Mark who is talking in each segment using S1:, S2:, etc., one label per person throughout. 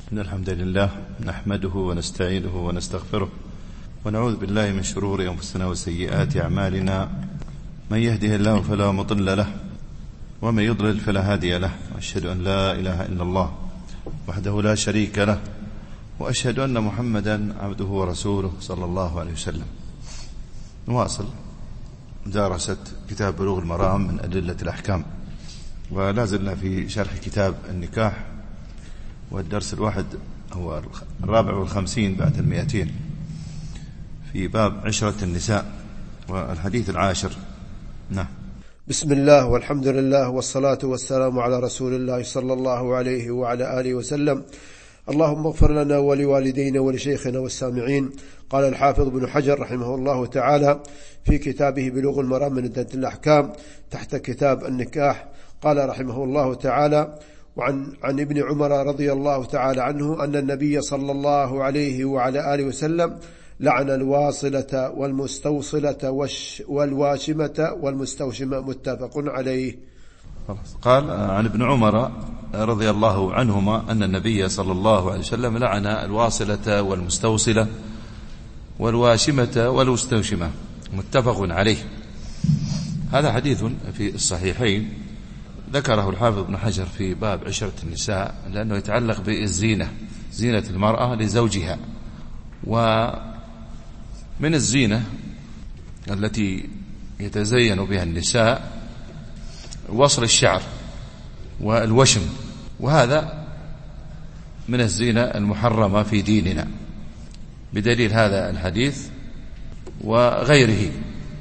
S1: إن الحمد لله نحمده ونستعينه ونستغفره ونعوذ بالله من شرور أنفسنا وسيئات أعمالنا. من يهده الله فلا مضل له ومن يضلل فلا هادي له، وأشهد أن لا إله إلا الله وحده لا شريك له، وأشهد أن محمدا عبده ورسوله صلى الله عليه وسلم. نواصل دراسة كتاب بلوغ المرام من أدلة الأحكام، ولا زلنا في شرح كتاب النكاح، والدرس الواحد هو 54 بعد 200 في باب عشرة النساء، والحديث 10. نعم.
S2: بسم الله والحمد لله والصلاة والسلام على رسول الله صلى الله عليه وعلى آله وسلم. اللهم اغفر لنا ولوالدينا ولشيخنا والسامعين. قال الحافظ ابن حجر رحمه الله تعالى في كتابه بلوغ المرام من أدلة الأحكام تحت كتاب النكاح، قال رحمه الله تعالى: عن ابن عمر رضي الله تعالى عنه أن النبي صلى الله عليه وعلى آله وسلم لعن الواصلة والمستوصلة والواشمة والمستوشمة، متفق عليه.
S1: قال عن ابن عمر رضي الله عنهما أن النبي صلى الله عليه وسلم لعن الواصلة والمستوصلة والواشمة والمستوشمة، متفق عليه. هذا حديث في الصحيحين، ذكره الحافظ ابن حجر في باب عشرة النساء لأنه يتعلق بالزينة، زينة المرأة لزوجها. ومن الزينة التي يتزين بها النساء وصل الشعر والوشم، وهذا من الزينة المحرمة في ديننا بدليل هذا الحديث وغيره.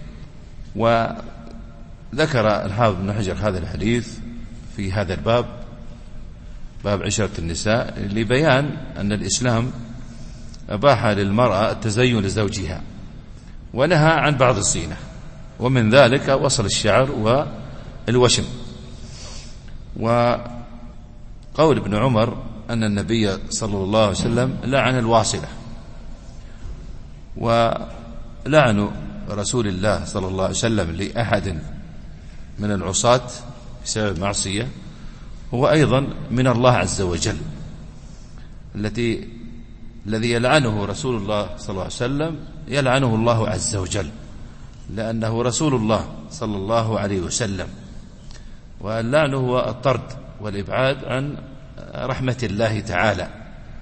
S1: وذكر الحافظ ابن حجر هذا الحديث في هذا الباب، باب عشرة النساء، لبيان أن الإسلام أباح للمرأة التزين لزوجها ونهى عن بعض الزينة، ومن ذلك وصل الشعر والوشم. وقول ابن عمر أن النبي صلى الله عليه وسلم لعن الواصلة، ولعن رسول الله صلى الله عليه وسلم لأحد من العصاة بسبب معصية هو أيضا من الله عز وجل، الذي يلعنه رسول الله صلى الله عليه وسلم يلعنه الله عز وجل، لأنه رسول الله صلى الله عليه وسلم، واللعن هو الطرد والإبعاد عن رحمة الله تعالى.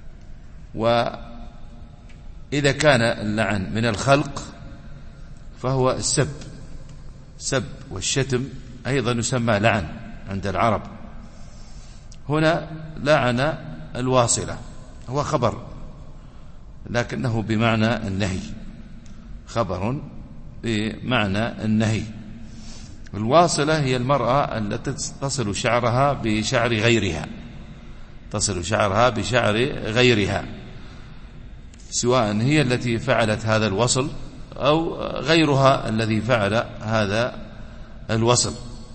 S1: وإذا كان اللعن من الخلق فهو السب والشتم أيضا يسمى لعن عند العرب. هنا لعن الواصلة، هو خبر لكنه بمعنى النهي، خبر بمعنى النهي. الواصلة هي المرأة التي تصل شعرها بشعر غيرها، تصل شعرها بشعر غيرها، سواء هي التي فعلت هذا الوصل أو غيرها الذي فعل هذا الوصل.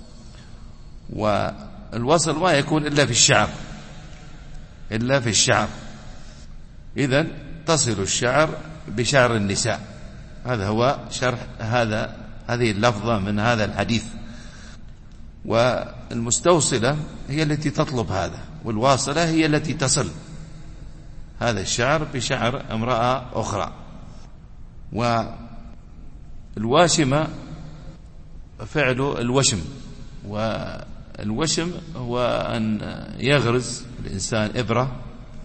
S1: والوصل ما يكون إلا في الشعر، إذن تصل الشعر بشعر النساء. هذا هو شرح هذه اللفظة من هذا الحديث. والمستوصلة هي التي تطلب هذا، والواصلة هي التي تصل هذا الشعر بشعر امرأة أخرى. والواشمة فعل الوشم، والوشم هو أن يغرز الإنسان إبرة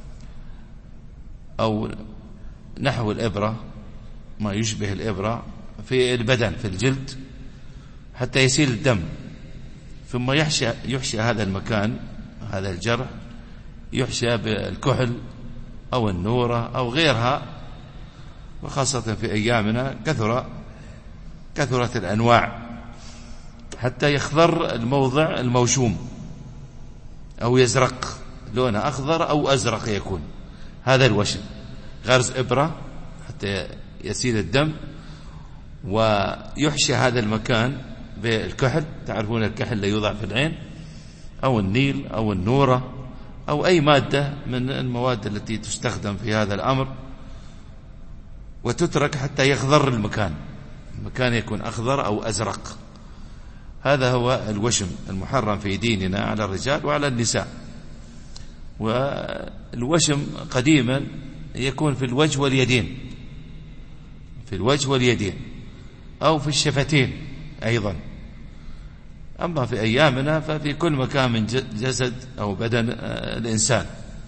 S1: أو نحو الإبرة، ما يشبه الإبرة في البدن في الجلد حتى يسيل الدم، ثم يحشى هذا المكان، هذا الجرح يحشى بالكحل أو النورة أو غيرها، وخاصة في أيامنا كثرت الأنواع حتى يخضر الموضع الموشوم أو يزرق، لونه أخضر أو أزرق يكون. هذا الوشم، غرز إبرة حتى يسيل الدم، ويحشى هذا المكان بالكحل، تعرفون الكحل اللي يوضع في العين أو النيل أو النورة أو أي مادة من المواد التي تستخدم في هذا الأمر، وتترك حتى يخضر المكان يكون أخضر أو أزرق. هذا هو الوشم المحرم في ديننا على الرجال وعلى النساء. والوشم قديما يكون في الوجه واليدين، في الوجه واليدين أو في الشفتين أيضا. أما في أيامنا ففي كل مكان من جسد أو بدن الإنسان،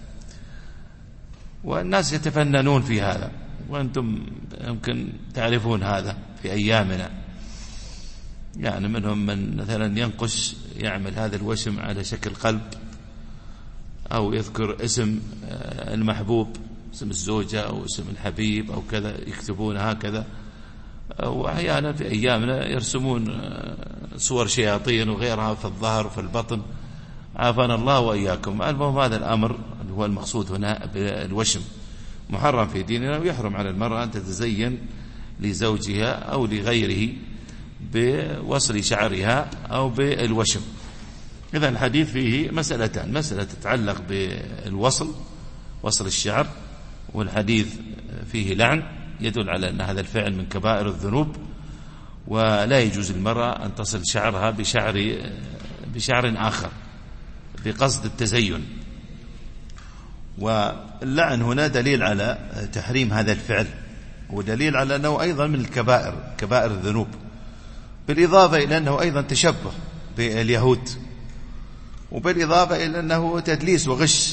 S1: والناس يتفننون في هذا، وأنتم يمكن تعرفون هذا في أيامنا. يعني منهم من مثلا ينقش يعمل هذا الوشم على شكل قلب، أو يذكر اسم المحبوب، اسم الزوجة أو اسم الحبيب أو كذا، يكتبون هكذا. وأحيانا في أيامنا يرسمون صور شياطين وغيرها في الظهر وفي البطن، عافانا الله وإياكم. المهم هذا الأمر اللي هو المقصود هنا بالوشم محرم في ديننا، ويحرم على المرأة أن تتزين لزوجها أو لغيره بوصل شعرها أو بالوشم. إذا الحديث فيه مسألتان: مسألة تتعلق بالوصل، وصل الشعر، والحديث فيه لعن يدل على أن هذا الفعل من كبائر الذنوب، ولا يجوز للمرأة أن تصل شعرها بشعر آخر بقصد التزين. واللعن هنا دليل على تحريم هذا الفعل، ودليل على أنه أيضا من الكبائر، كبائر الذنوب، بالإضافة إلى أنه أيضا تشبه باليهود، وبالإضافة إلى أنه تدليس وغش.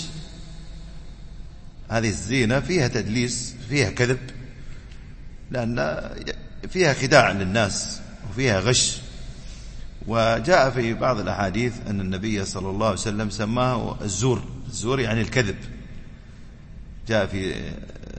S1: هذه الزينة فيها تدليس، فيها كذب، لأن فيها خداع للناس وفيها غش. وجاء في بعض الأحاديث أن النبي صلى الله عليه وسلم سماه الزور، الزور يعني الكذب. جاء في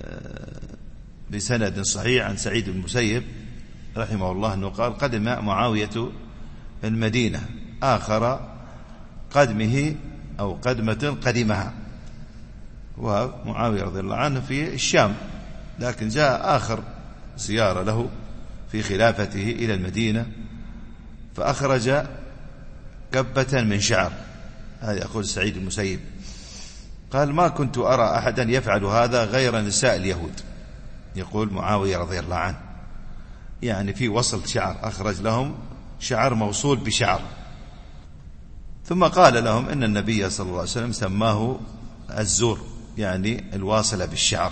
S1: بسند صحيح عن سعيد بن المسيب رحمه الله أنه قال: قدم معاوية المدينة آخر قدمه أو قدمة قدمها، ومعاوية رضي الله عنه في الشام، لكن جاء آخر زيارة له في خلافته إلى المدينة، فأخرج كبة من شعر. هذا يقول سعيد المسيب، قال: ما كنت أرى أحدا يفعل هذا غير نساء اليهود. يقول معاوية رضي الله عنه، يعني في وصل شعر، أخرج لهم شعر موصول بشعر. ثم قال لهم إن النبي صلى الله عليه وسلم سماه الزور، يعني الواصلة بالشعر.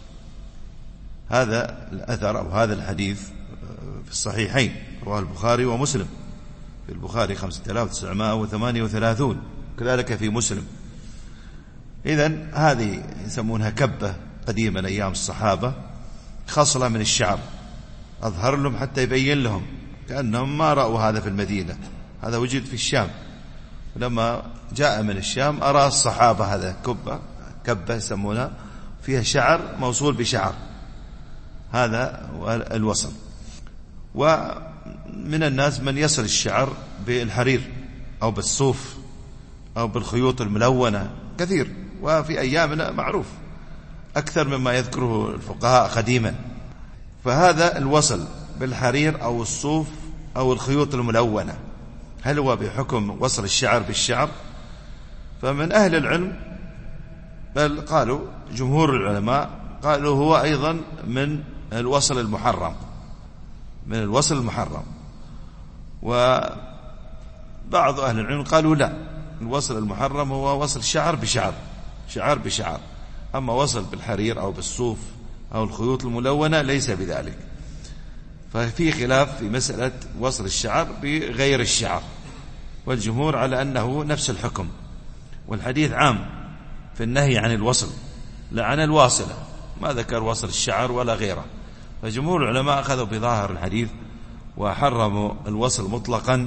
S1: هذا الأثر أو هذا الحديث في الصحيحين، رواه البخاري ومسلم، في البخاري 5938، كذلك في مسلم. إذن هذه يسمونها كبة قديما أيام الصحابة، خصلة من الشعر أظهر لهم حتى يبين لهم كأنهم ما رأوا هذا في المدينة، هذا وجد في الشام. ولما جاء من الشام أرى الصحابة هذا كبة يسمونها فيها شعر موصول بشعر، هذا الوصل. ومن الناس من يصل الشعر بالحرير أو بالصوف أو بالخيوط الملونة كثير، وفي أيامنا معروف أكثر مما يذكره الفقهاء قديما. فهذا الوصل بالحرير أو الصوف أو الخيوط الملونة، هل هو بحكم وصل الشعر بالشعر؟ فمن أهل العلم بل قالوا جمهور العلماء قالوا هو أيضا من الوصل المحرم، من الوصل المحرم. وبعض أهل العلم قالوا لا، الوصل المحرم هو وصل شعر بشعر، شعر بشعر. أما وصل بالحرير أو بالصوف أو الخيوط الملونة ليس بذلك. ففي خلاف في مسألة وصل الشعر بغير الشعر، والجمهور على أنه نفس الحكم، والحديث عام في النهي عن الوصل لا عن الواصلة، ما ذكر وصل الشعر ولا غيره. فجمهور العلماء أخذوا بظاهر الحديث وحرموا الوصل مطلقا،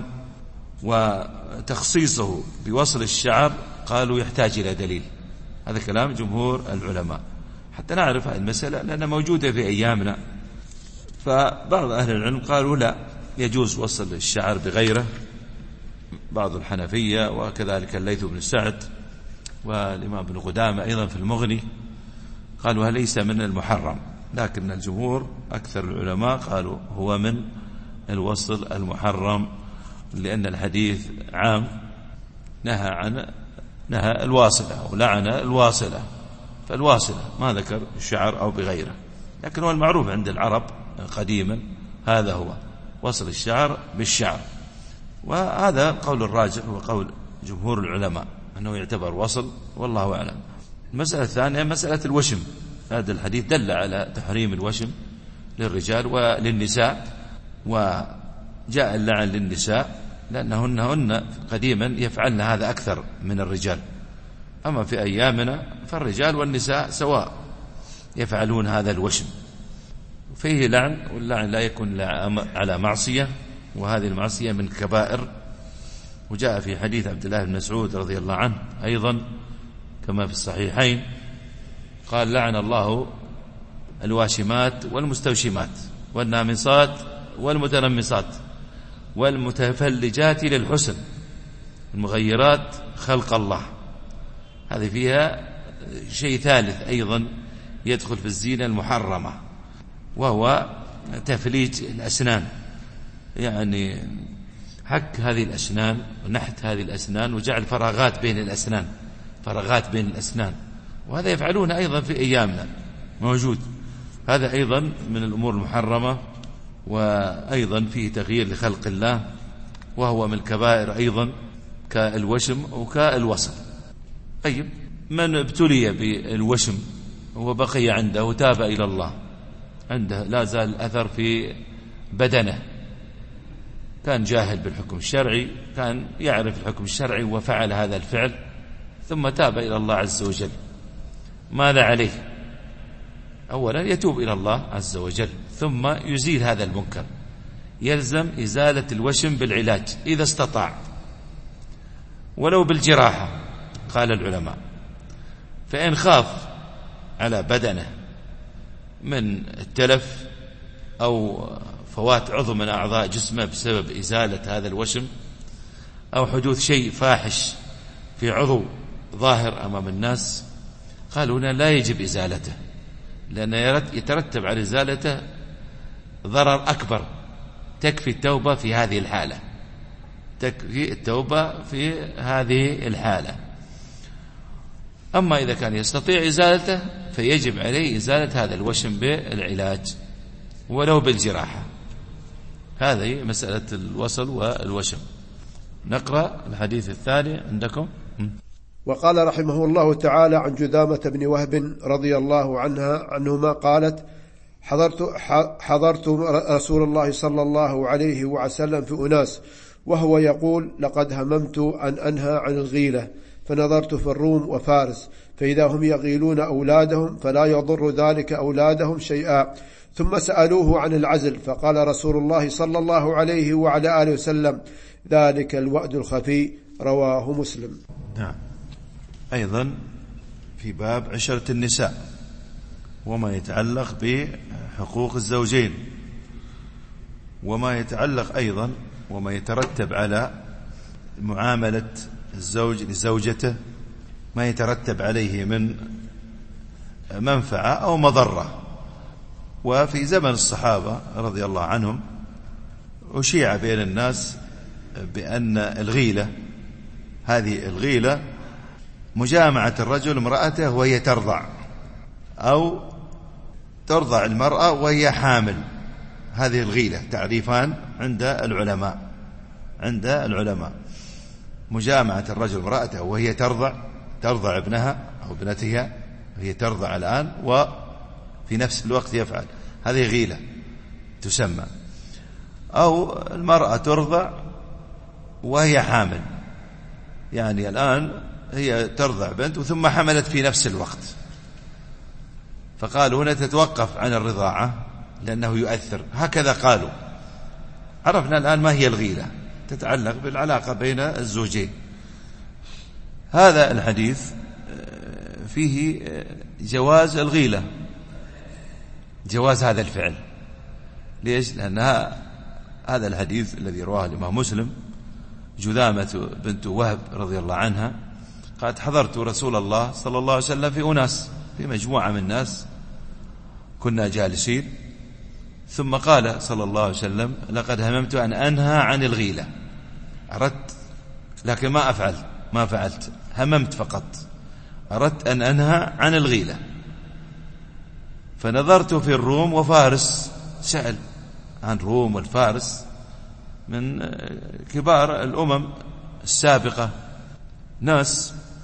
S1: وتخصيصه بوصل الشعر قالوا يحتاج إلى دليل. هذا كلام جمهور العلماء حتى نعرف هذه المسألة لأنها موجودة في أيامنا. فبعض أهل العلم قالوا لا، يجوز وصل الشعر بغيره، بعض الحنفية وكذلك الليث بن سعد والإمام ابن قدامة أيضا في المغني قالوا ليس من المحرم، لكن الجمهور أكثر العلماء قالوا هو من الوصل المحرم، لأن الحديث عام نهى الواصلة ولعن الواصلة، فالواصلة ما ذكر الشعر أو بغيره. لكن هو المعروف عند العرب قديما هذا هو وصل الشعر بالشعر، وهذا قول الراجح وقول جمهور العلماء. أنه يعتبر وصل، والله أعلم. المسألة الثانية مسألة الوشم. هذا الحديث دل على تحريم الوشم للرجال وللنساء، وجاء اللعن للنساء لأنهن قديما يفعلن هذا أكثر من الرجال، أما في أيامنا فالرجال والنساء سواء يفعلون هذا الوشم، فيه لعن، واللعن لا يكون على معصية، وهذه المعصية من كبائر. وجاء في حديث عبد الله بن مسعود رضي الله عنه أيضا كما في الصحيحين قال: لعن الله الواشمات والمستوشمات والنامصات والمتنمصات والمتفلجات للحسن المغيرات خلق الله. هذه فيها شيء ثالث أيضا يدخل في الزينة المحرمة، وهو تفليج الأسنان، يعني حك هذه الأسنان ونحت هذه الأسنان وجعل فراغات بين الأسنان، فراغات بين الأسنان، وهذا يفعلون أيضا في أيامنا موجود. هذا أيضا من الأمور المحرمة، وأيضا فيه تغيير لخلق الله، وهو من الكبائر أيضا كالوشم وكالوصل. طيب، من ابتلي بالوشم وبقي عنده وتاب إلى الله، عنده لا زال الأثر في بدنه، كان جاهل بالحكم الشرعي، كان يعرف الحكم الشرعي وفعل هذا الفعل ثم تاب إلى الله عز وجل، ماذا عليه؟ أولا يتوب إلى الله عز وجل، ثم يزيل هذا المنكر، يلزم إزالة الوشم بالعلاج إذا استطاع، ولو بالجراحة قال العلماء. فإن خاف على بدنه من التلف أو فوات عضو من أعضاء جسمه بسبب إزالة هذا الوشم، أو حدوث شيء فاحش في عضو ظاهر أمام الناس، قالوا هنا لا يجب إزالته، لأن يترتب على إزالته ضرر أكبر. تكفي التوبة في هذه الحالة، تكفي التوبة في هذه الحالة. أما إذا كان يستطيع إزالته فيجب عليه إزالة هذا الوشم بالعلاج ولو بالجراحة. هذه مسألة الوصل والوشم. نقرأ الحديث الثاني عندكم.
S2: وقال رحمه الله تعالى عن جذامة بن وهب رضي الله عنهما قالت: حضرت رسول الله صلى الله عليه وسلم في أناس وهو يقول: لقد هممت أن أنهى عن الغيلة، فنظرت في الروم وفارس فإذا هم يغيلون أولادهم فلا يضر ذلك أولادهم شيئا. ثم سألوه عن العزل فقال رسول الله صلى الله عليه وعلى آله وسلم: ذلك الوأد الخفي. رواه مسلم.
S1: نعم. أيضا في باب عشرة النساء وما يتعلق بحقوق الزوجين، وما يتعلق أيضا وما يترتب على معاملة الزوج لزوجته، ما يترتب عليه من منفعة أو مضرة. وفي زمن الصحابة رضي الله عنهم أشيع بين الناس بأن الغيلة، هذه الغيلة مجامعة الرجل امرأته وهي ترضع، أو ترضع المرأة وهي حامل. هذه الغيلة تعريفان عند العلماء: مجامعة الرجل امرأته وهي ترضع ابنها أو ابنتها، وهي ترضع الآن وفي نفس الوقت يفعل، هذه غيلة تسمى. أو المرأة ترضع وهي حامل، يعني الآن هي ترضع بنت ثم حملت في نفس الوقت، فقالوا هنا تتوقف عن الرضاعة لأنه يؤثر، هكذا قالوا. عرفنا الآن ما هي الغيلة، تتعلق بالعلاقة بين الزوجين. هذا الحديث فيه جواز الغيلة، جواز هذا الفعل. ليش؟ لأن هذا الحديث الذي رواه الإمام مسلم، جذامة بنت وهب رضي الله عنها قالت: حضرت رسول الله صلى الله عليه وسلم في أناس، في مجموعة من الناس كنا جالسين، ثم قال صلى الله عليه وسلم: لقد هممت أن أنهى عن الغيلة، أردت لكن ما فعلت، هممت فقط، أردت أن أنهى عن الغيلة. فنظرت في الروم وفارس، سأل عن روم والفارس من كبار الأمم السابقة، ناس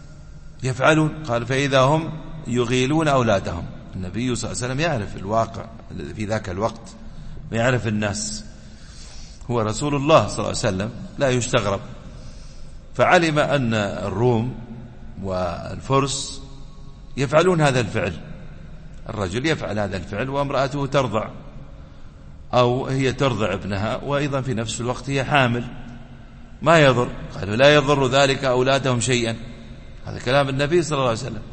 S3: يفعلون. قال فإذا هم يغيلون أولادهم. النبي صلى الله عليه وسلم يعرف الواقع الذي في ذاك الوقت ويعرف الناس، هو رسول الله صلى الله عليه وسلم لا يستغرب. فعلم أن الروم والفرس يفعلون هذا الفعل، الرجل يفعل هذا الفعل وامرأته ترضع أو هي ترضع ابنها وأيضا في نفس الوقت هي حامل، ما يضر. قالوا لا يضر ذلك أولادهم شيئا، هذا كلام النبي صلى الله عليه وسلم.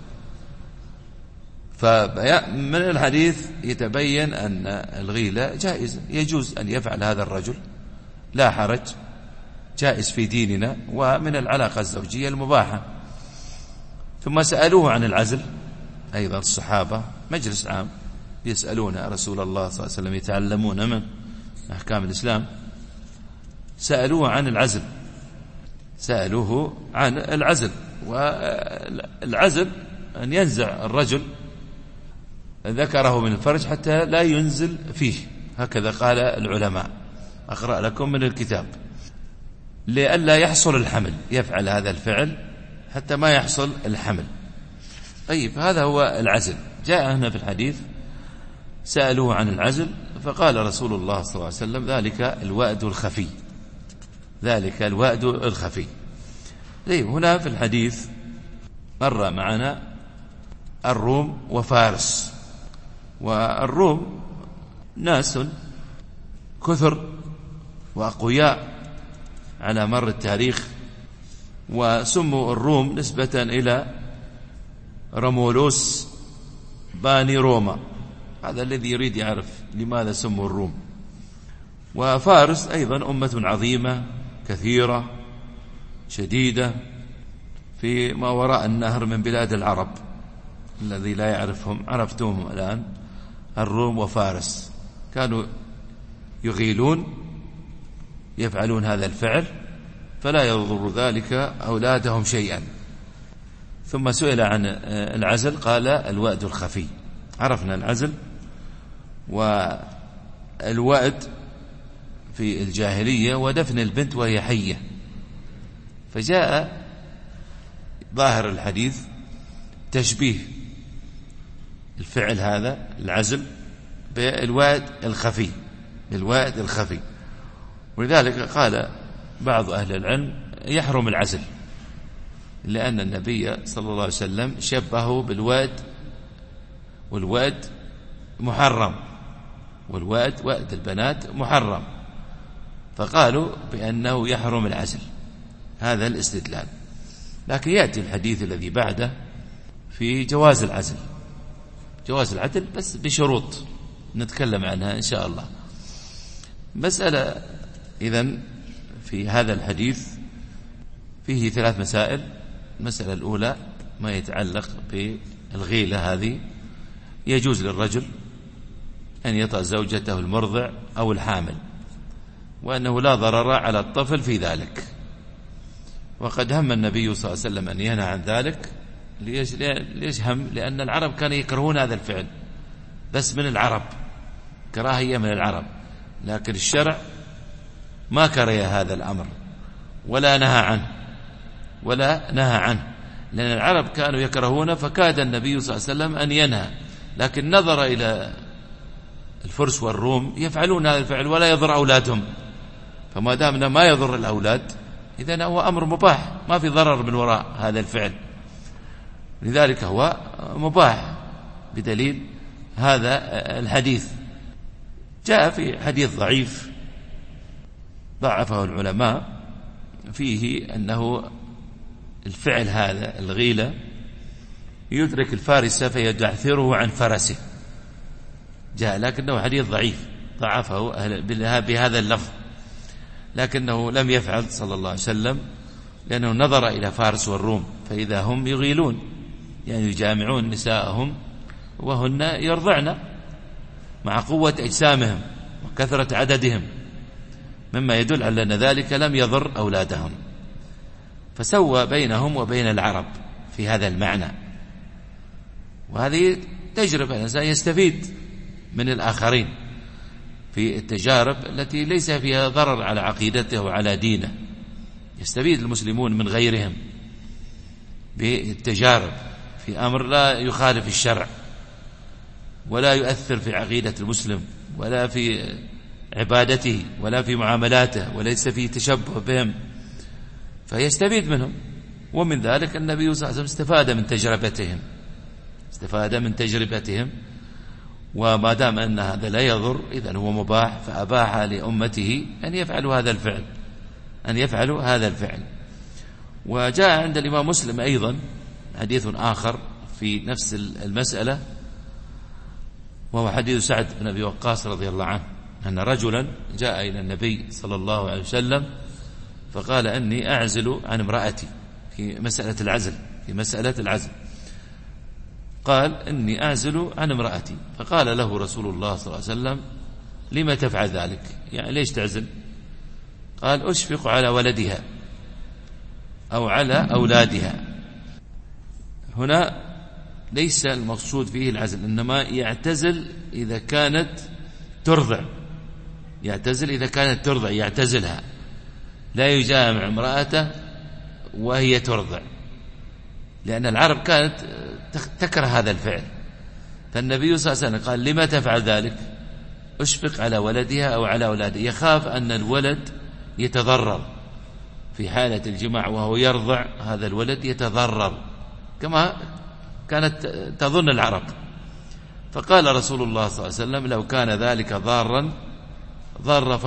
S3: فمن الحديث يتبين أن الغيلة جائز، يجوز أن يفعل هذا الرجل، لا حرج، جائز في ديننا ومن العلاقة الزوجية المباحة. ثم سألوه عن العزل أيضا الصحابة، مجلس عام يسألون رسول الله صلى الله عليه وسلم، يتعلمون من أحكام الإسلام. سألوه عن العزل، سألوه عن العزل. والعزل أن ينزع الرجل ذكره من الفرج حتى لا ينزل فيه، هكذا قال العلماء. أقرأ لكم من الكتاب: لئلا يحصل الحمل، يفعل هذا الفعل حتى ما يحصل الحمل. طيب هذا هو العزل. جاء هنا في الحديث سألوه عن العزل فقال رسول الله صلى الله عليه وسلم: ذلك الوأد الخفي، ذلك الوأد الخفي. طيب هنا في الحديث مر معنا الروم وفارس، والروم ناس كثر وأقوياء على مر التاريخ، وسموا الروم نسبة إلى رمولوس باني روما، هذا الذي يريد يعرف لماذا سموا الروم. وفارس أيضا أمة عظيمة كثيرة شديدة في ما وراء النهر من بلاد العرب، الذي لا يعرفهم عرفتهم الآن. الروم وفارس كانوا يغيلون، يفعلون هذا الفعل فلا يضر ذلك أولادهم شيئا. ثم سئل عن العزل قال: الوأد الخفي. عرفنا العزل والوأد في الجاهلية ودفن البنت وهي حية. فجاء ظاهر الحديث تشبيه الفعل هذا العزل بالوأد الخفي، بالوأد الخفي. ولذلك قال بعض أهل العلم: يحرم العزل، لأن النبي صلى الله عليه وسلم شبهه بالوأد، والوأد محرم، والوأد وأد البنات محرم، فقالوا بأنه يحرم العزل. هذا الاستدلال. لكن يأتي الحديث الذي بعده في جواز العزل، جواز العزل بس بشروط نتكلم عنها إن شاء الله. مسألة إذن في هذا الحديث فيه 3 مسائل. المسألة الأولى ما يتعلق بالغيلة هذه، يجوز للرجل أن يطأ زوجته المرضع أو الحامل، وأنه لا ضرر على الطفل في ذلك. وقد هم النبي صلى الله عليه وسلم أن ينهى عن ذلك. ليش هم؟ لأن العرب كانوا يكرهون هذا الفعل، بس من العرب، كراهية من العرب، لكن الشرع ما كره هذا الأمر ولا نهى عنه، ولا نهى عنه، لأن العرب كانوا يكرهونه، فكاد النبي صلى الله عليه وسلم أن ينهى. لكن نظر إلى الفرس والروم يفعلون هذا الفعل ولا يضر أولادهم، فما دامنا ما يضر الأولاد إذن هو أمر مباح، ما في ضرر من وراء هذا الفعل، لذلك هو مباح بدليل هذا الحديث. جاء في حديث ضعيف ضعفه العلماء فيه أنه الفعل هذا الغيلة يدرك الفارس فيدعثره عن فرسه، جاء، لكنه حديث ضعيف ضعفه بهذا اللفظ، لكنه لم يفعل صلى الله عليه وسلم، لأنه نظر إلى فارس والروم فإذا هم يغيلون، يعني يجامعون نساءهم وهن يرضعن مع قوة أجسامهم وكثرة عددهم، مما يدل على أن ذلك لم يضر أولادهم، فسوى بينهم وبين العرب في هذا المعنى. وهذه تجربة، الإنسان يستفيد من الآخرين في التجارب التي ليس فيها ضرر على عقيدته وعلى دينه، يستفيد المسلمون من غيرهم بالتجارب في أمر لا يخالف الشرع ولا يؤثر في عقيدة المسلم ولا في عبادته ولا في معاملاته وليس في تشبه بهم، فيستفيد منهم. ومن ذلك النبي صلى الله عليه وسلم استفاد من تجربتهم، وما دام أن هذا لا يضر إذن هو مباح، فأباح لأمته أن يفعلوا هذا الفعل. وجاء عند الإمام مسلم أيضا حديث آخر في نفس المسألة، وهو حديث سعد بن أبي وقاص رضي الله عنه أن رجلا جاء إلى النبي صلى الله عليه وسلم فقال أني أعزل عن امرأتي في مسألة العزل، قال إني أعزل عن امرأتي، فقال له رسول الله صلى الله عليه وسلم لما تفعل ذلك؟ يعني ليش تعزل؟ قال أشفق على ولدها أو على أولادها. هنا ليس المقصود فيه العزل، إنما يعتزل إذا كانت ترضع، يعتزلها، لا يجامع امرأته وهي ترضع، لأن العرب كانت تكره هذا الفعل. فالنبي صلى الله عليه وسلم قال لما تفعل ذلك؟ أشفق على ولدها أو على أولاده، يخاف أن الولد يتضرر في حالة الجماع وهو يرضع، هذا الولد يتضرر كما كانت تظن العرب. فقال رسول الله صلى الله عليه وسلم لو كان ذلك ضارا ضر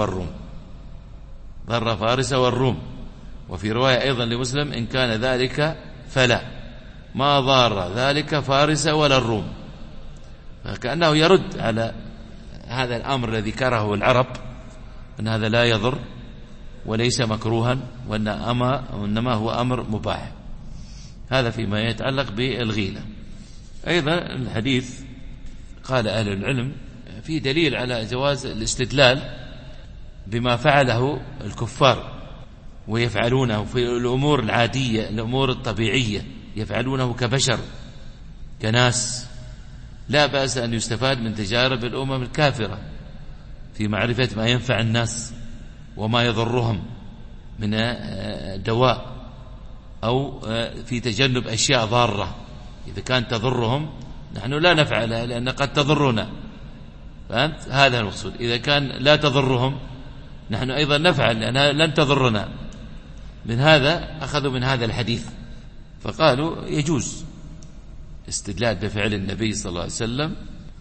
S3: فارس والروم، وفي رواية أيضا لمسلم إن كان ذلك فلا ما ضار ذلك فارس ولا الروم. فكأنه يرد على هذا الأمر الذي كرهه العرب أن هذا لا يضر وليس مكروها وإنما هو أمر مباح. هذا فيما يتعلق بالغيلة. أيضا الحديث قال أهل العلم في دليل على جواز الاستدلال بما فعله الكفار ويفعلونه في الأمور العادية، الأمور الطبيعية، يفعلونه كبشر كناس. لا بأس أن يستفاد من تجارب الأمم الكافرة في معرفة ما ينفع الناس وما يضرهم من دواء، أو في تجنب أشياء ضارة إذا كانت تضرهم نحن لا نفعلها لأن قد تضرنا، فهمت؟ هذا المقصود. إذا كان لا تضرهم نحن أيضا نفعل لأنها لن تضرنا. من هذا أخذوا من هذا الحديث فقالوا يجوز استدلال بفعل النبي صلى الله عليه وسلم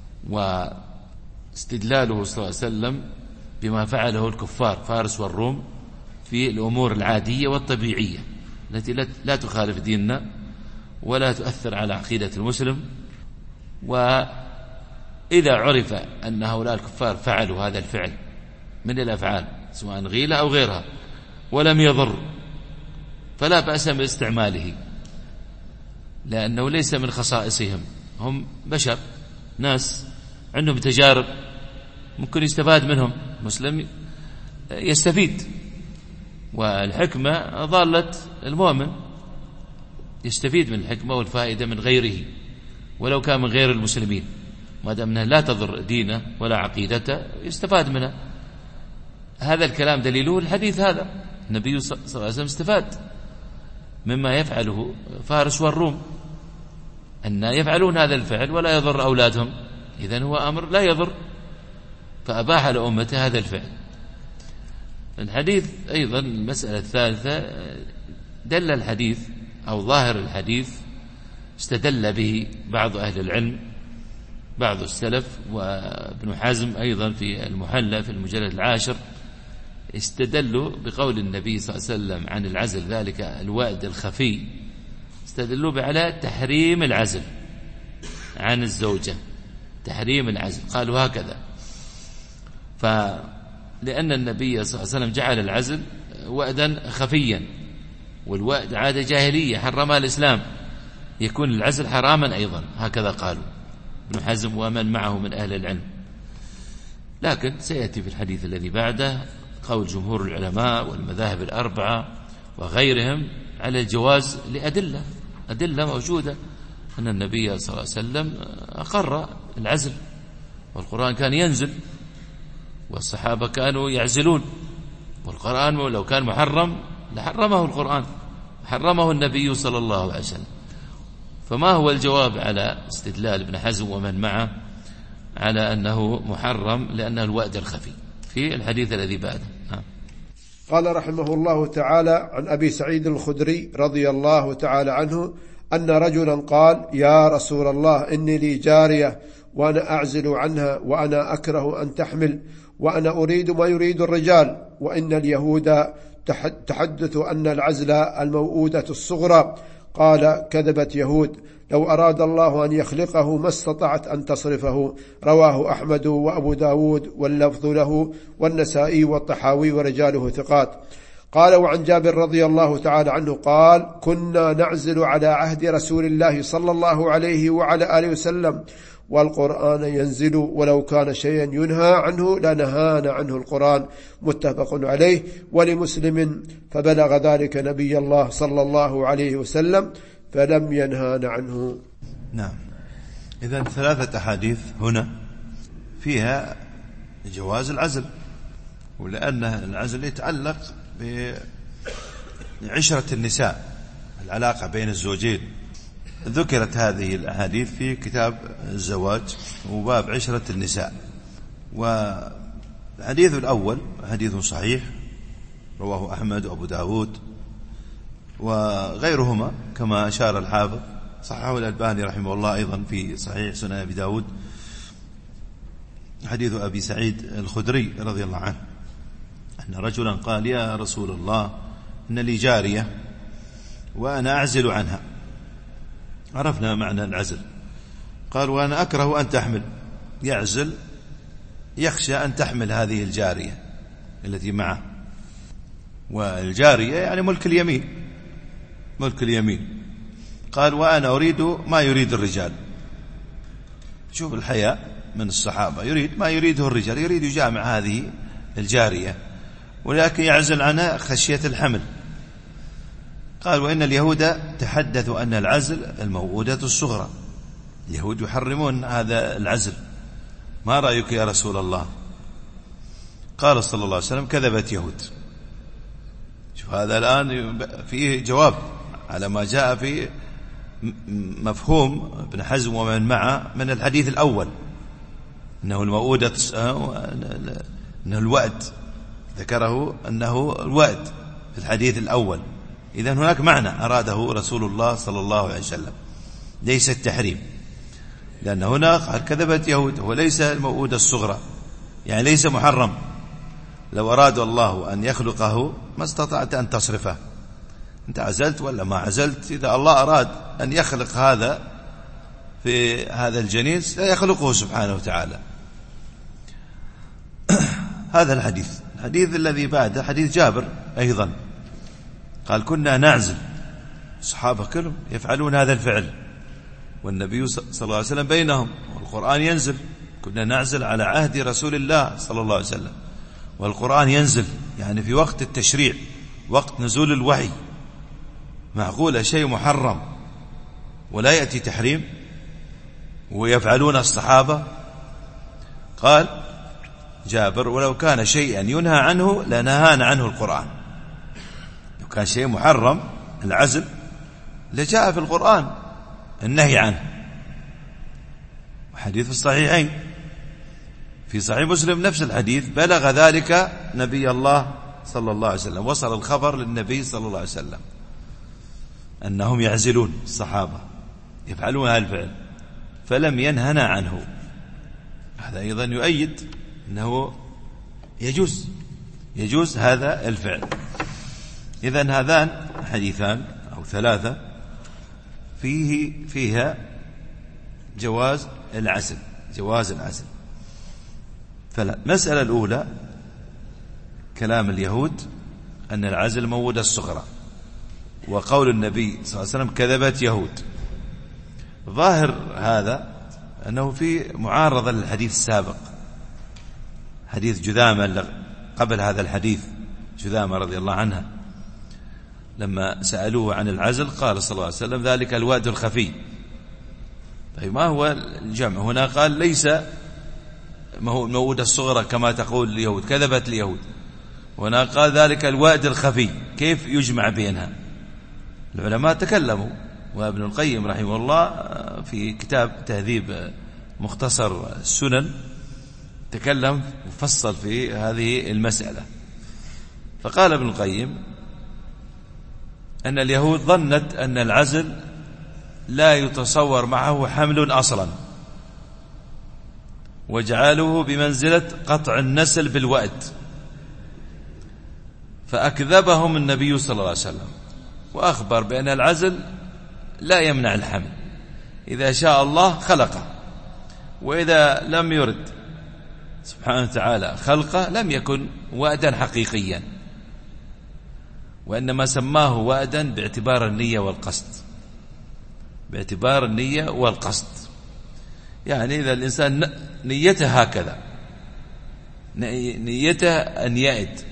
S3: واستدلاله صلى الله عليه وسلم بما فعله الكفار فارس والروم في الأمور العادية والطبيعية التي لا تخالف ديننا ولا تؤثر على عقيدة المسلم. وإذا عرف أن هؤلاء الكفار فعلوا هذا الفعل من الأفعال سواء غيلة أو غيرها ولم يضر فلا بأس باستعماله، لأنه ليس من خصائصهم، هم بشر ناس عندهم تجارب ممكن يستفاد منهم، مسلم يستفيد، والحكمة ضالة المؤمن يستفيد من الحكمة والفائدة من غيره ولو كان من غير المسلمين، ما دام أنها لا تضر دينه ولا عقيدته يستفاد منها. هذا الكلام دليله الحديث هذا، النبي صلى الله عليه وسلم استفاد مما يفعله فارس والروم أن يفعلون هذا الفعل ولا يضر أولادهم، إذن هو أمر لا يضر، فأباح لأمته هذا الفعل. الحديث أيضا المسألة الثالثة دل الحديث أو ظاهر الحديث استدل به بعض أهل العلم، بعض السلف، وابن حزم أيضا في المحلى في المجلد 10 استدلوا بقول النبي صلى الله عليه وسلم عن العزل ذلك الوأد الخفي، استدلوا على تحريم العزل عن الزوجة، تحريم العزل، قالوا هكذا. فلأن النبي صلى الله عليه وسلم جعل العزل وأدا خفيا، والوأد عادة جاهلية حرمها الإسلام، يكون العزل حراما أيضا، هكذا قالوا ابن حزم ومن معه من أهل العلم. لكن سيأتي في الحديث الذي بعده قول جمهور العلماء والمذاهب الأربعة وغيرهم على الجواز أدلة موجودة أن النبي صلى الله عليه وسلم أقر العزل، والقرآن كان ينزل والصحابة كانوا يعزلون، والقرآن لو كان محرم لحرمه القرآن، حرمه النبي صلى الله عليه وسلم. فما هو الجواب على استدلال ابن حزم ومن معه على أنه محرم؟ لأنه الوأد الخفي في الحديث الذي بعده.
S2: قال رحمه الله تعالى: عن أبي سعيد الخدري رضي الله تعالى عنه أن رجلا قال: يا رسول الله، إني لي جارية وأنا أعزل عنها وأنا أكره أن تحمل وأنا أريد ما يريد الرجال، وإن اليهود تحدث أن العزل الموؤودة الصغرى. قال: كذبت يهود، لو أراد الله أن يخلقه ما استطعت أن تصرفه. رواه أحمد وأبو داود واللفظ له والنسائي والطحاوي ورجاله ثقات. قال: وعن جابر رضي الله تعالى عنه قال: كنا نعزل على عهد رسول الله صلى الله عليه وعلى آله وسلم والقرآن ينزل، ولو كان شيئا ينهى عنه لنهانا عنه القرآن. متفق عليه. ولمسلم: فبلغ ذلك نبي الله صلى الله عليه وسلم فلم ينهانا عنه.
S1: نعم. إذن 3 أحاديث هنا فيها جواز العزل، ولأن العزل يتعلق بعشرة النساء، العلاقة بين الزوجين. ذكرت هذه الأحاديث في كتاب الزواج وباب عشرة النساء. والحديث الأول حديث صحيح رواه أحمد وأبو داود وغيرهما كما أشار الحافظ، صححه الألباني رحمه الله أيضا في صحيح سنن أبي داود، حديث أبي سعيد الخدري رضي الله عنه أن رجلا قال: يا رسول الله، إن لي جارية وأنا أعزل عنها. عرفنا معنى العزل. قال: وأنا أكره أن تحمل، يعزل يخشى أن تحمل هذه الجارية التي معه. والجارية يعني ملك اليمين، ملك اليمين. قال: وأنا أريد ما يريد الرجال. شوف الحياء من الصحابة، يريد ما يريده الرجال، يريد يجامع هذه الجارية ولكن يعزل عنها خشية الحمل. قال: وإن اليهود تحدثوا أن العزل الموؤودة الصغرى، اليهود يحرمون هذا العزل، ما رأيك يا رسول الله؟ قال صلى الله عليه وسلم: كذبت يهود. شوف هذا الآن فيه جواب على ما جاء في مفهوم ابن حزم ومن معه من الحديث الأول، أنه الموؤودة، أنه الوأد، ذكره أنه الوأد في الحديث الأول. إذن هناك معنى أراده رسول الله صلى الله عليه وسلم، ليس التحريم، لأن هنا قال كذبت يهود، وليس الموؤودة الصغرى، يعني ليس محرم. لو أراد الله أن يخلقه ما استطعت أن تصرفه، أنت عزلت ولا ما عزلت، إذا الله أراد أن يخلق هذا في هذا الجنين لا يخلقه سبحانه وتعالى. هذا الحديث الذي بعده حديث جابر أيضا، قال: كنا نعزل، الصحابة كلهم يفعلون هذا الفعل والنبي صلى الله عليه وسلم بينهم والقرآن ينزل. كنا نعزل على عهد رسول الله صلى الله عليه وسلم والقرآن ينزل، يعني في وقت التشريع، وقت نزول الوحي. معقولة شيء محرم ولا يأتي تحريم ويفعلون الصحابة؟ قال جابر: ولو كان شيئا ينهى عنه لنهانا عنه القرآن. لو كان شيء محرم العزل لجاء في القرآن النهي عنه. وحديث الصحيحين في صحيح مسلم نفس الحديث: بلغ ذلك نبي الله صلى الله عليه وسلم، وصل الخبر للنبي صلى الله عليه وسلم أنهم يعزلون، الصحابة يفعلون هذا الفعل فلم ينهنا عنه. هذا أيضا يؤيد أنه يجوز هذا الفعل. إذن هذان حديثان أو 3 فيها جواز العزل. فالمسألة الأولى كلام اليهود أن العزل موؤودة الصغرى، وقول النبي صلى الله عليه وسلم: كذبت يهود. ظاهر هذا أنه في معارضة للحديث السابق، حديث جذامة قبل هذا الحديث، جذامة رضي الله عنها لما سألوه عن العزل قال صلى الله عليه وسلم: ذلك الوأد الخفي. طيب ما هو الجمع هنا؟ قال: ليس موؤودة الصغرى كما تقول اليهود، كذبت اليهود. هنا قال: ذلك الوأد الخفي. كيف يجمع بينها؟
S3: العلماء تكلموا، وابن القيم رحمه الله في كتاب تهذيب مختصر السنن تكلم وفصل في هذه المسألة. فقال ابن القيم أن اليهود ظنت أن العزل لا يتصور معه حمل أصلا، وجعله بمنزلة قطع النسل بالوأد، فأكذبهم النبي صلى الله عليه وسلم وأخبر بأن العزل لا يمنع الحمل، إذا شاء الله خلقه، وإذا لم يرد سبحانه وتعالى خلقه لم يكن وأدا حقيقيا، وإنما سماه وأدا باعتبار النية والقصد، باعتبار النية والقصد. يعني إذا الإنسان نيته هكذا، نيته أن يأد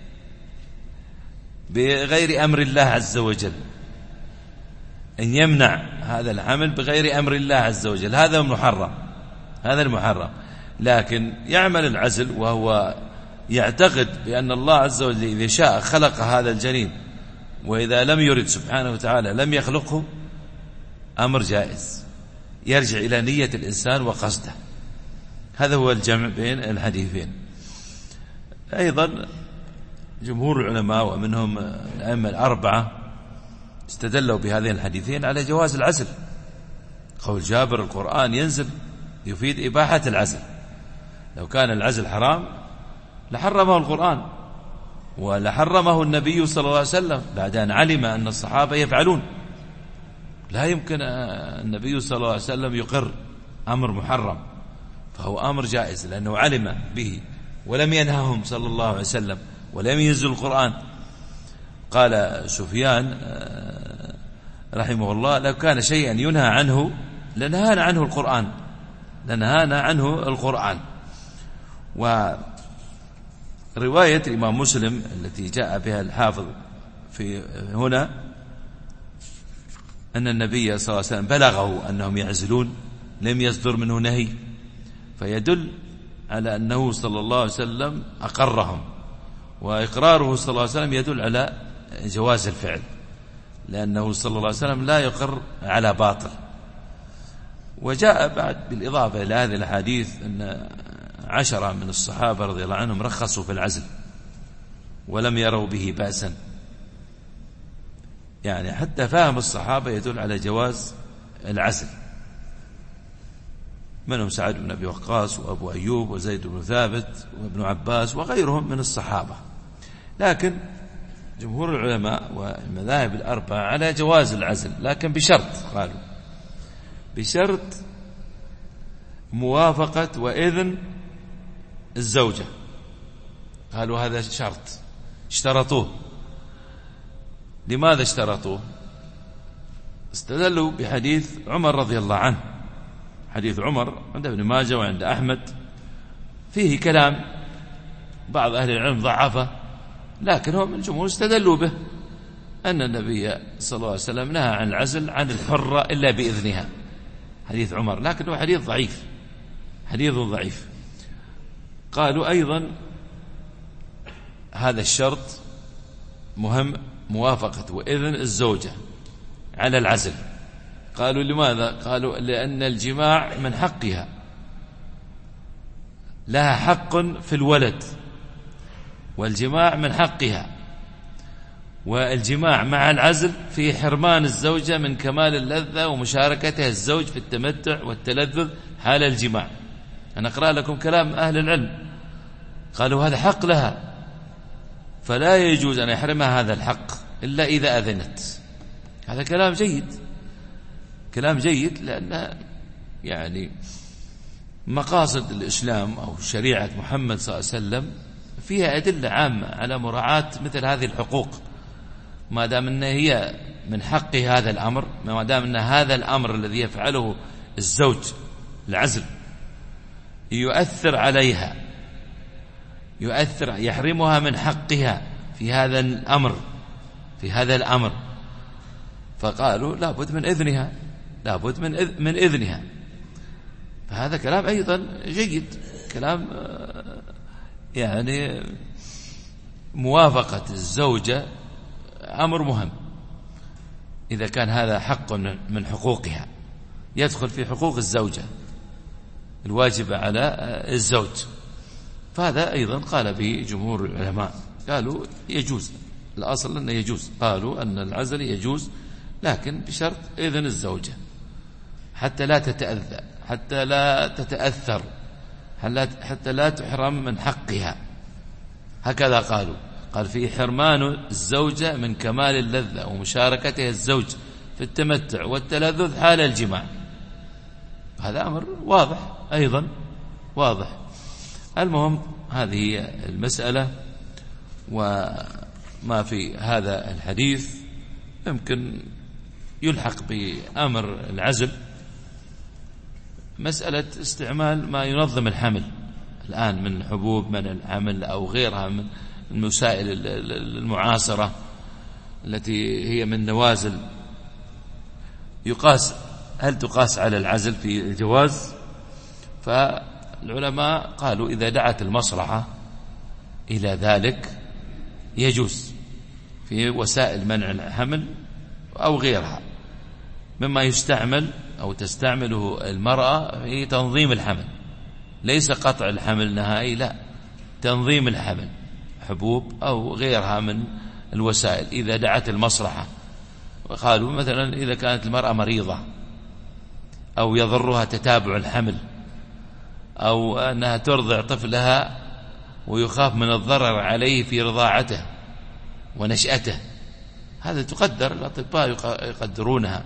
S3: بغير أمر الله عز وجل، أن يمنع هذا الحمل بغير أمر الله عز وجل، هذا محرم، هذا المحرم. لكن يعمل العزل وهو يعتقد بأن الله عز وجل إذا شاء خلق هذا الجنين، وإذا لم يرد سبحانه وتعالى لم يخلقه، أمر جائز، يرجع إلى نية الإنسان وقصده. هذا هو الجمع بين الحديثين. أيضا جمهور العلماء ومنهم الأئمة الأربعة استدلوا بهذين الحديثين على جواز العزل. قول جابر القرآن ينزل يفيد إباحة العزل، لو كان العزل حرام لحرمه القرآن ولحرمه النبي صلى الله عليه وسلم بعد أن علم أن الصحابة يفعلون. لا يمكن النبي صلى الله عليه وسلم يقر أمر محرم، فهو أمر جائز لأنه علم به ولم ينههم صلى الله عليه وسلم ولم ينزل القرآن. قال سفيان رحمه الله لو كان شيئا ينهى عنه لنهانا عنه القرآن، لنهانا عنه القرآن. ورواية الإمام مسلم التي جاء بها الحافظ في هنا أن النبي صلى الله عليه وسلم بلغه أنهم يعزلون، لم يصدر منه نهي، فيدل على أنه صلى الله عليه وسلم أقرهم، وإقراره صلى الله عليه وسلم يدل على جواز الفعل، لأنه صلى الله عليه وسلم لا يقر على باطل. وجاء بعد بالإضافة إلى هذه الحديث أن 10 من الصحابة رضي الله عنهم رخصوا في العزل ولم يروا به بأسا، يعني حتى فهم الصحابة يدل على جواز العزل، منهم سعد بن أبي وقاص وأبو أيوب وزيد بن ثابت وابن عباس وغيرهم من الصحابة. لكن جمهور العلماء والمذاهب الأربعة على جواز العزل، لكن بشرط، قالوا بشرط موافقة وإذن الزوجة. قالوا هذا شرط، اشترطوه. لماذا اشترطوه؟ استدلوا بحديث عمر رضي الله عنه، حديث عمر عند ابن ماجه وعند أحمد، فيه كلام بعض أهل العلم ضعفه، لكن هم الجمهور استدلوا به أن النبي صلى الله عليه وسلم نهى عن العزل عن الحرة إلا بإذنها، حديث عمر، لكنه حديث ضعيف، حديث ضعيف. قالوا أيضا هذا الشرط مهم، موافقة وإذن الزوجة على العزل. قالوا لماذا؟ قالوا لأن الجماع من حقها، لها حق في الولد، والجماع من حقها، والجماع مع العزل في حرمان الزوجة من كمال اللذة ومشاركتها الزوج في التمتع والتلذذ حال الجماع. أنا أقرأ لكم كلام أهل العلم، قالوا هذا حق لها، فلا يجوز أن يحرمها هذا الحق إلا إذا أذنت. هذا كلام جيد، كلام جيد، لأن يعني مقاصد الإسلام أو شريعة محمد صلى الله عليه وسلم فيها أدلة عامة على مراعاة مثل هذه الحقوق، ما دام أن هي من حق هذا الأمر، ما دام أن هذا الأمر الذي يفعله الزوج العزل يؤثر عليها، يؤثر، يحرمها من حقها في هذا الأمر، في هذا الأمر، فقالوا لابد من إذنها، لابد من إذنها. فهذا كلام أيضا جيد، كلام يعني موافقة الزوجة أمر مهم. إذا كان هذا حق من حقوقها يدخل في حقوق الزوجة الواجبة على الزوج، فهذا أيضا قال به جمهور العلماء، قالوا يجوز، الأصل أنه يجوز، قالوا أن العزل يجوز لكن بشرط إذن الزوجة حتى لا تتأذى، حتى لا تتأثر، حتى لا تحرم من حقها، هكذا قالوا. قال فيه حرمان الزوجة من كمال اللذة ومشاركتها الزوج في التمتع والتلذذ حال الجماع، هذا أمر واضح أيضا واضح. المهم هذه المسألة، وما في هذا الحديث يمكن يلحق بأمر العزل مسألة استعمال ما ينظم الحمل الآن من حبوب من الحمل أو غيرها من المسائل المعاصرة التي هي من نوازل، يقاس، هل تقاس على العزل في الجواز؟ فالعلماء قالوا إذا دعت المصلحة إلى ذلك يجوز في وسائل منع الحمل أو غيرها مما يستعمل أو تستعمله المرأة في تنظيم الحمل، ليس قطع الحمل نهائي، لا، تنظيم الحمل، حبوب أو غيرها من الوسائل إذا دعت المصلحة. وقالوا مثلا إذا كانت المرأة مريضة أو يضرها تتابع الحمل أو أنها ترضع طفلها ويخاف من الضرر عليه في رضاعته ونشأته، هذا تقدر، الأطباء يقدرونها،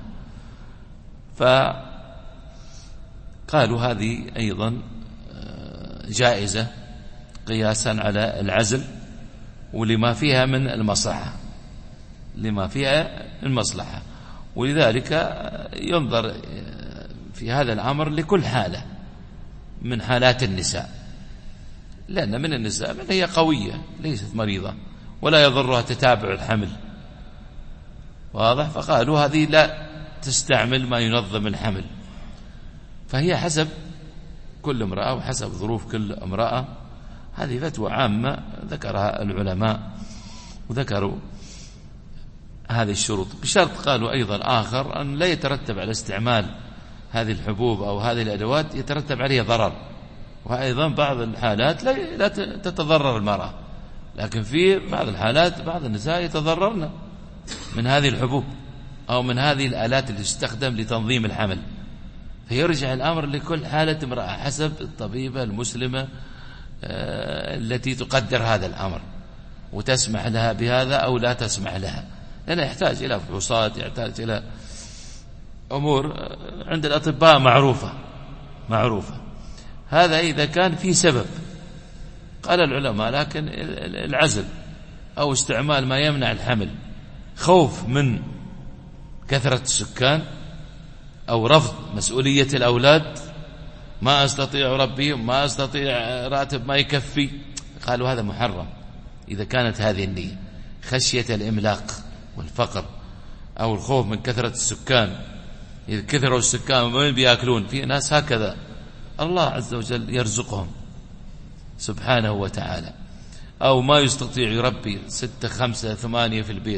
S3: فقالوا هذه أيضا جائزة قياسا على العزل ولما فيها من المصلحة، لما فيها المصلحة. ولذلك ينظر في هذا الأمر لكل حالة من حالات النساء، لأن من النساء من هي قوية ليست مريضة ولا يضرها تتابع الحمل، واضح؟ فقالوا هذه لا تستعمل ما ينظم الحمل، فهي حسب كل امرأة وحسب ظروف كل امرأة. هذه فتوى عامة ذكرها العلماء وذكروا هذه الشروط، بشرط قالوا أيضا آخر أن لا يترتب على استعمال هذه الحبوب أو هذه الأدوات يترتب عليها ضرر، وأيضا بعض الحالات لا تتضرر المرأة، لكن في بعض الحالات بعض النساء يتضررن من هذه الحبوب أو من هذه الآلات اللي تستخدم لتنظيم الحمل، فيرجع الأمر لكل حالة امرأة حسب الطبيبة المسلمة التي تقدر هذا الأمر وتسمح لها بهذا أو لا تسمح لها، لأنه يحتاج إلى فحوصات، يحتاج إلى أمور عند الأطباء معروفة. هذا إذا كان في سبب، قال العلماء لكن العزل أو استعمال ما يمنع الحمل خوف من كثرة السكان أو رفض مسؤولية الأولاد، ما أستطيع ربيهم، ما أستطيع راتب ما يكفي، قالوا هذا محرم إذا كانت هذه النية، خشية الإملاق والفقر أو الخوف من كثرة السكان. إذا كثروا السكان وين بيأكلون؟ في ناس هكذا الله عز وجل يرزقهم سبحانه وتعالى، أو ما يستطيع يربي 6 5 8 في البيت.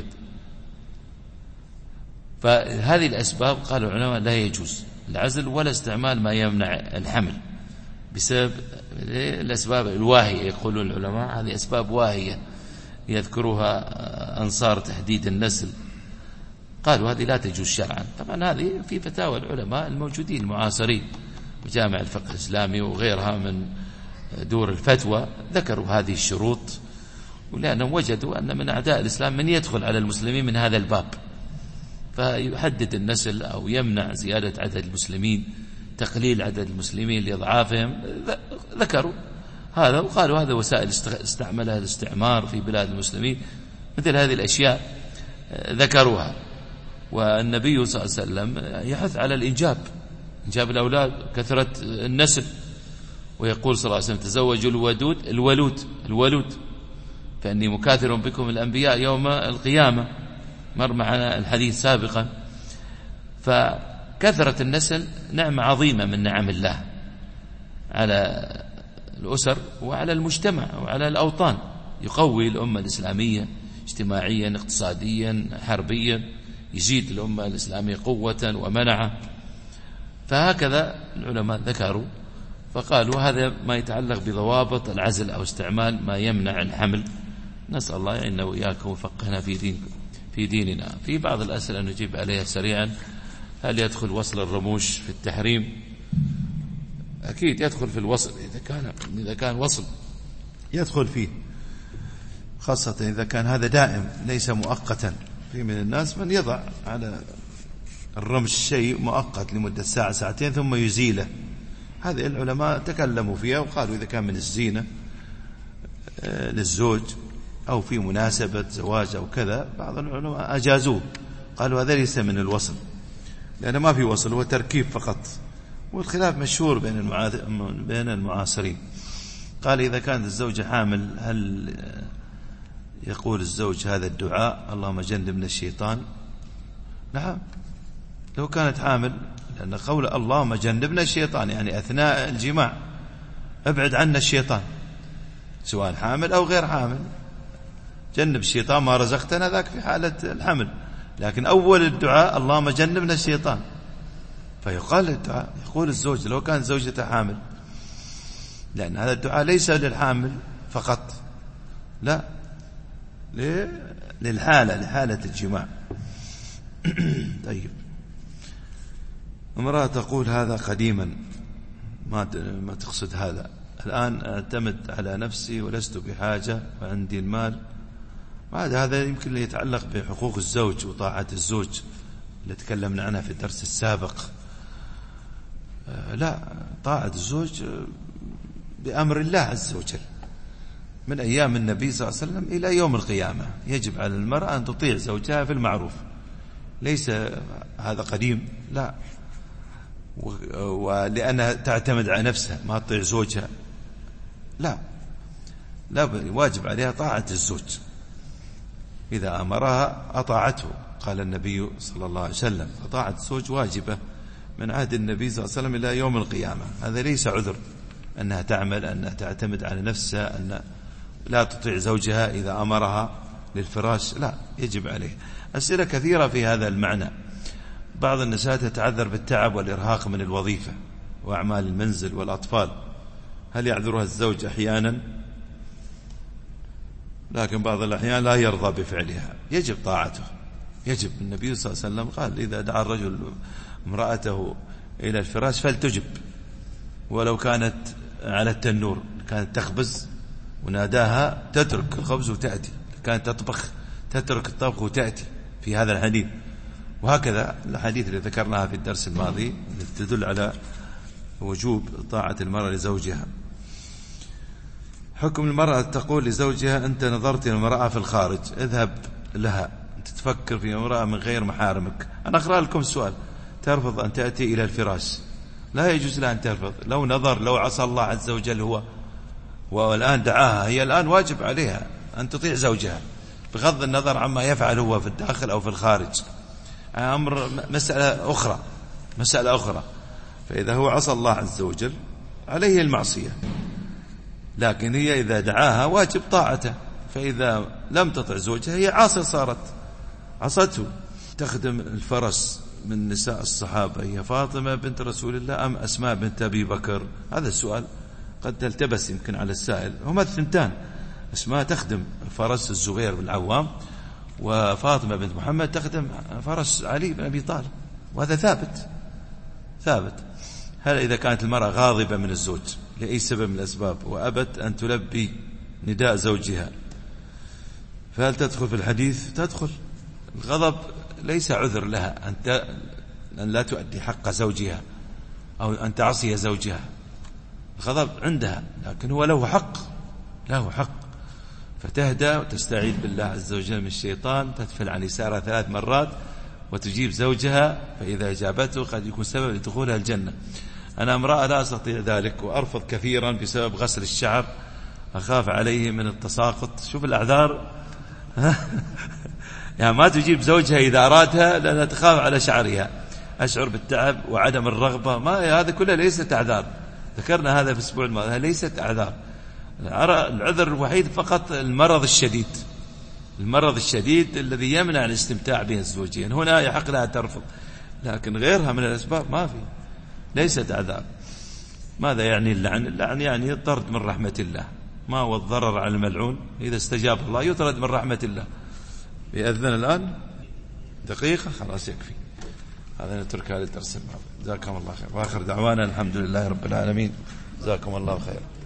S3: فهذه الأسباب قالوا العلماء لا يجوز العزل ولا استعمال ما يمنع الحمل بسبب الأسباب الواهية، يقولون العلماء هذه أسباب واهية يذكرها أنصار تحديد النسل، قالوا هذه لا تجوز شرعا. طبعا هذه في فتاوى العلماء الموجودين المعاصرين وجامع الفقه الإسلامي وغيرها من دور الفتوى ذكروا هذه الشروط، ولأنهم وجدوا أن من أعداء الإسلام من يدخل على المسلمين من هذا الباب، فيحدد النسل أو يمنع زيادة عدد المسلمين، تقليل عدد المسلمين لإضعافهم، ذكروا هذا وقالوا هذا وسائل استعملها الاستعمار في بلاد المسلمين، مثل هذه الأشياء ذكروها. والنبي صلى الله عليه وسلم يحث على إنجاب الأولاد، كثرة النسل، ويقول صلى الله عليه وسلم تزوجوا الولود فإني مكاثر بكم الأنبياء يوم القيامة، مر معنا الحديث سابقا. فكثرة النسل نعمة عظيمة من نعم الله على الأسر وعلى المجتمع وعلى الأوطان، يقوي الأمة الإسلامية اجتماعيا اقتصاديا حربيا، يزيد الأمة الإسلامية قوة ومنعة. فهكذا العلماء ذكروا فقالوا هذا ما يتعلق بضوابط العزل أو استعمال ما يمنع الحمل. نسأل الله يعيننا وإياكم وفقهنا في ديننا. في بعض الأسئلة نجيب عليها سريعا. هل يدخل وصل الرموش في التحريم؟ أكيد يدخل في الوصل إذا كان وصل
S1: يدخل فيه، خاصة إذا كان هذا دائم ليس مؤقتا. في من الناس من يضع على الرمش شيء مؤقت لمدة ساعة ساعتين ثم يزيله. هذه العلماء تكلموا فيها وقالوا إذا كان من الزينة للزوج أو في مناسبة زواج أو كذا، بعض العلماء أجازوه، قالوا هذا ليس من الوصل لأنه ما في وصل، هو تركيب فقط. والخلاف مشهور بين المعاصرين. قال إذا كانت الزوجة حامل هل يقول الزوج هذا الدعاء اللهم جنبنا الشيطان؟ نعم، لو كانت حامل، لأن قول اللهم جنبنا الشيطان يعني أثناء الجماع ابعد عنا الشيطان، سواء حامل أو غير حامل. جنب الشيطان ما رزقتنا، ذاك في حالة الحمل. لكن أول الدعاء اللهم جنبنا الشيطان. فيقال الدعاء، يقول الزوج لو كانت زوجته حامل، لأن هذا الدعاء ليس للحامل فقط، لا، لحالة الجماع. طيب، امرأة تقول هذا قديما ما تقصد هذا، الآن أعتمد على نفسي ولست بحاجة وعندي المال. هذا يمكن يتعلق بحقوق الزوج وطاعة الزوج اللي تكلمنا عنها في الدرس السابق. لا، طاعة الزوج بأمر الله عز وجل من أيام النبي صلى الله عليه وسلم إلى يوم القيامة. يجب على المرأة أن تطيع زوجها في المعروف، ليس هذا قديم، لا، ولأنها تعتمد على نفسها ما تطيع زوجها، لا، واجب عليها طاعة الزوج. إذا أمرها أطاعته، قال النبي صلى الله عليه وسلم فطاعة الزوج واجبة من عهد النبي صلى الله عليه وسلم إلى يوم القيامة. هذا ليس عذر أنها تعمل، أنها تعتمد على نفسها، أن لا تطيع زوجها إذا أمرها للفراش، لا، يجب عليه. أسئلة كثيرة في هذا المعنى. بعض النساء تتعذر بالتعب والإرهاق من الوظيفة وأعمال المنزل والأطفال، هل يعذرها الزوج أحيانا؟ لكن بعض الأحيان لا يرضى بفعلها، يجب طاعته. يجب، النبي صلى الله عليه وسلم قال إذا دعا الرجل امرأته إلى الفراش فلتجب، ولو كانت على التنور، كانت تخبز وناداها تترك الخبز وتأتي، كانت تطبخ تترك الطبخ وتأتي، في هذا الحديث. وهكذا الحديث اللي ذكرناها في الدرس الماضي تدل على وجوب طاعة المرأة لزوجها. حكم المرأة تقول لزوجها أنت نظرت المرأة في الخارج اذهب لها، أنت تفكر في امرأة من غير محارمك. أنا أقرأ لكم السؤال، ترفض أن تأتي إلى الفراش، لا يجوز لها أن ترفض. لو نظر، لو عصى الله عز وجل والآن دعاها، هي الآن واجب عليها أن تطيع زوجها بغض النظر عما يفعل هو في الداخل أو في الخارج. أمر مسألة أخرى. فإذا هو عصى الله عز وجل عليه المعصية، لكن هي إذا دعاها واجب طاعته. فإذا لم تطع زوجها هي عاصية، صارت عصته. تخدم الفرس من نساء الصحابة هي فاطمة بنت رسول الله أم أسماء بنت أبي بكر؟ هذا السؤال قد تلتبس يمكن على السائل. هما الثنتان، أسماء تخدم فرس الزبير بن العوام، وفاطمة بنت محمد تخدم فرس علي بن أبي طالب، وهذا ثابت. هل إذا كانت المرأة غاضبة من الزوج لأي سبب من الأسباب وأبت أن تلبي نداء زوجها، فهل تدخل في الحديث؟ تدخل. الغضب ليس عذر لها أن لا تؤدي حق زوجها أو أن تعصي زوجها. الغضب عندها، لكن هو له حق، فتهدى وتستعيذ بالله عز وجل من الشيطان، تدفل عن يسارها 3 مرات وتجيب زوجها، فإذا أجابته قد يكون سبب لدخولها الجنة. أنا امرأة لا أستطيع ذلك وأرفض كثيرا بسبب غسل الشعر، أخاف عليه من التساقط. شوف الأعذار. يعني ما تجيب زوجها إذا أرادها لأنها تخاف على شعرها، أشعر بالتعب وعدم الرغبة، ما هذا كله ليست أعذار. ذكرنا هذا في الأسبوع الماضي، ليست أعذار. العذر الوحيد فقط المرض الشديد،
S3: المرض الشديد الذي يمنع الاستمتاع بها الزوجين، هنا يحق لها ترفض، لكن غيرها من الأسباب ما في، ليست عذاب. ماذا يعني اللعن؟ اللعن يعني الطرد من رحمة الله. ما هو الضرر على الملعون؟ إذا استجاب الله يطرد من رحمة الله. بيأذن الآن دقيقة، خلاص يكفي. هذا نتركها للدرس الماضي. جزاكم الله خير، وآخر دعوانا الحمد لله رب العالمين. جزاكم الله خير.